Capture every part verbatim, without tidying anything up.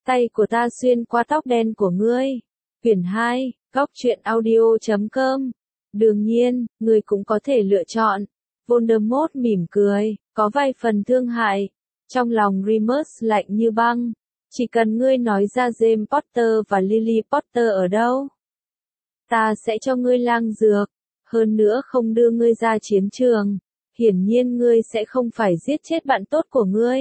Tay của ta xuyên qua tóc đen của ngươi. Quyển hai, góc truyện audio chấm com. Đương nhiên, ngươi cũng có thể lựa chọn. Voldemort mỉm cười, có vài phần thương hại. Trong lòng Remus lạnh như băng. Chỉ cần ngươi nói ra James Potter và Lily Potter ở đâu, ta sẽ cho ngươi lang dược. Hơn nữa không đưa ngươi ra chiến trường. Hiển nhiên ngươi sẽ không phải giết chết bạn tốt của ngươi.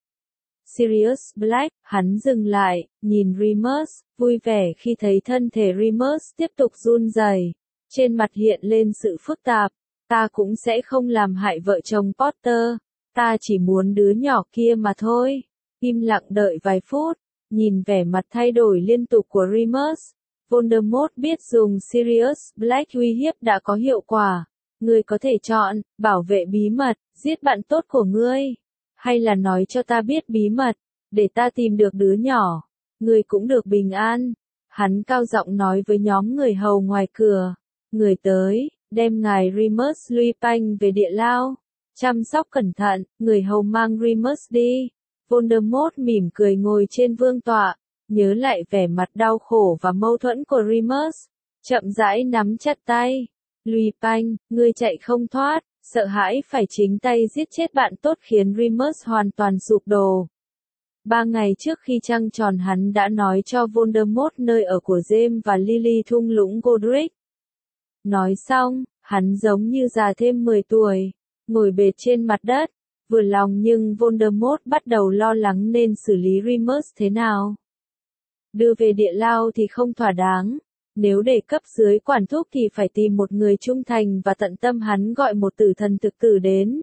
Sirius Black, hắn dừng lại, nhìn Remus, vui vẻ khi thấy thân thể Remus tiếp tục run rẩy. Trên mặt hiện lên sự phức tạp. Ta cũng sẽ không làm hại vợ chồng Potter. Ta chỉ muốn đứa nhỏ kia mà thôi. Im lặng đợi vài phút, nhìn vẻ mặt thay đổi liên tục của Remus. Voldemort biết dùng Sirius Black uy hiếp đã có hiệu quả. Ngươi có thể chọn, bảo vệ bí mật, giết bạn tốt của ngươi. Hay là nói cho ta biết bí mật, để ta tìm được đứa nhỏ. Ngươi cũng được bình an. Hắn cao giọng nói với nhóm người hầu ngoài cửa. Người tới, đem ngài Remus Lupin về địa lao. Chăm sóc cẩn thận, người hầu mang Remus đi. Voldemort mỉm cười ngồi trên vương tọa. Nhớ lại vẻ mặt đau khổ và mâu thuẫn của Remus. Chậm rãi nắm chặt tay. Lupin, ngươi chạy không thoát. Sợ hãi phải chính tay giết chết bạn tốt khiến Remus hoàn toàn sụp đổ. Ba ngày trước khi trăng tròn hắn đã nói cho Voldemort nơi ở của James và Lily thung lũng Godric. Nói xong, hắn giống như già thêm mười tuổi, ngồi bệt trên mặt đất, vừa lòng nhưng Voldemort bắt đầu lo lắng nên xử lý Remus thế nào. Đưa về địa lao thì không thỏa đáng. Nếu để cấp dưới quản thúc thì phải tìm một người trung thành và tận tâm. Hắn gọi một tử thần thực tử đến.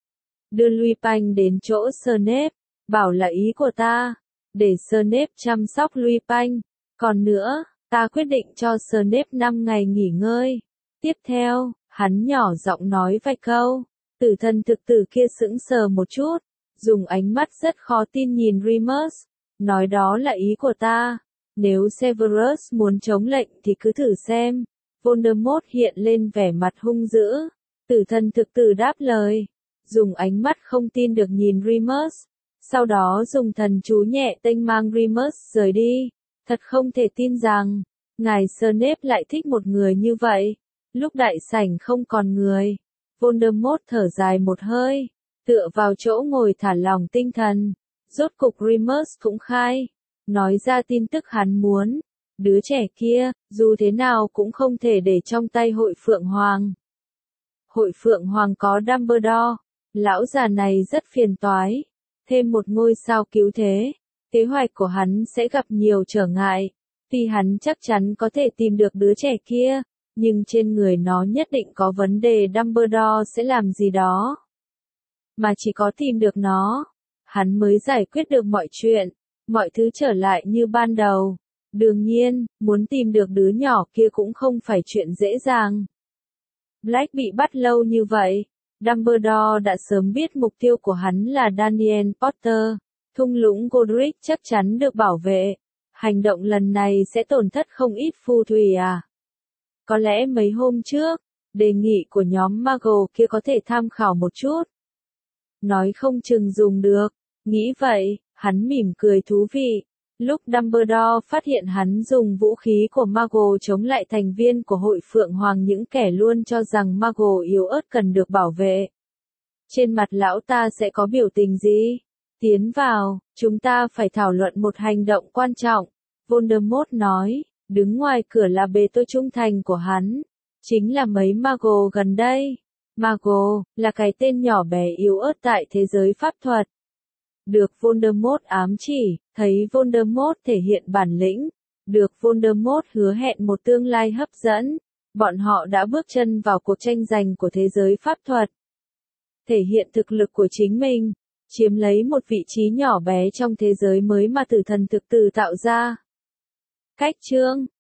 Đưa Lupin đến chỗ Snape, bảo là ý của ta, để Snape chăm sóc Lupin. Còn nữa, ta quyết định cho Snape năm ngày nghỉ ngơi. Tiếp theo, hắn nhỏ giọng nói vài câu. Tử thần thực tử kia sững sờ một chút, dùng ánh mắt rất khó tin nhìn Remus, nói đó là ý của ta. Nếu Severus muốn chống lệnh thì cứ thử xem. Voldemort hiện lên vẻ mặt hung dữ. Tử thần thực tử đáp lời, dùng ánh mắt không tin được nhìn Remus. Sau đó dùng thần chú nhẹ tênh mang Remus rời đi. Thật không thể tin rằng, ngài Snape lại thích một người như vậy. Lúc đại sảnh không còn người, Voldemort thở dài một hơi, tựa vào chỗ ngồi thả lỏng tinh thần. Rốt cục Remus cũng khai, nói ra tin tức hắn muốn. Đứa trẻ kia, dù thế nào cũng không thể để trong tay Hội Phượng Hoàng. Hội Phượng Hoàng có Dumbledore, lão già này rất phiền toái. Thêm một ngôi sao cứu thế, kế hoạch của hắn sẽ gặp nhiều trở ngại. Tuy hắn chắc chắn có thể tìm được đứa trẻ kia, nhưng trên người nó nhất định có vấn đề. Dumbledore sẽ làm gì đó. Mà chỉ có tìm được nó, hắn mới giải quyết được mọi chuyện. Mọi thứ trở lại như ban đầu. Đương nhiên, muốn tìm được đứa nhỏ kia cũng không phải chuyện dễ dàng. Black bị bắt lâu như vậy. Dumbledore đã sớm biết mục tiêu của hắn là Daniel Potter. Thung lũng Godric chắc chắn được bảo vệ. Hành động lần này sẽ tổn thất không ít phù thủy à. Có lẽ mấy hôm trước, đề nghị của nhóm Muggle kia có thể tham khảo một chút. Nói không chừng dùng được. Nghĩ vậy, hắn mỉm cười thú vị. Lúc Dumbledore phát hiện hắn dùng vũ khí của Muggle chống lại thành viên của Hội Phượng Hoàng, những kẻ luôn cho rằng Muggle yếu ớt cần được bảo vệ. Trên mặt lão ta sẽ có biểu tình gì? Tiến vào, chúng ta phải thảo luận một hành động quan trọng. Voldemort nói, đứng ngoài cửa là bề tôi trung thành của hắn. Chính là mấy Muggle gần đây. Muggle, là cái tên nhỏ bé yếu ớt tại thế giới pháp thuật. Được Voldemort ám chỉ, thấy Voldemort thể hiện bản lĩnh, được Voldemort hứa hẹn một tương lai hấp dẫn, bọn họ đã bước chân vào cuộc tranh giành của thế giới pháp thuật. Thể hiện thực lực của chính mình, chiếm lấy một vị trí nhỏ bé trong thế giới mới mà tử thần thực tử tạo ra. Cách chương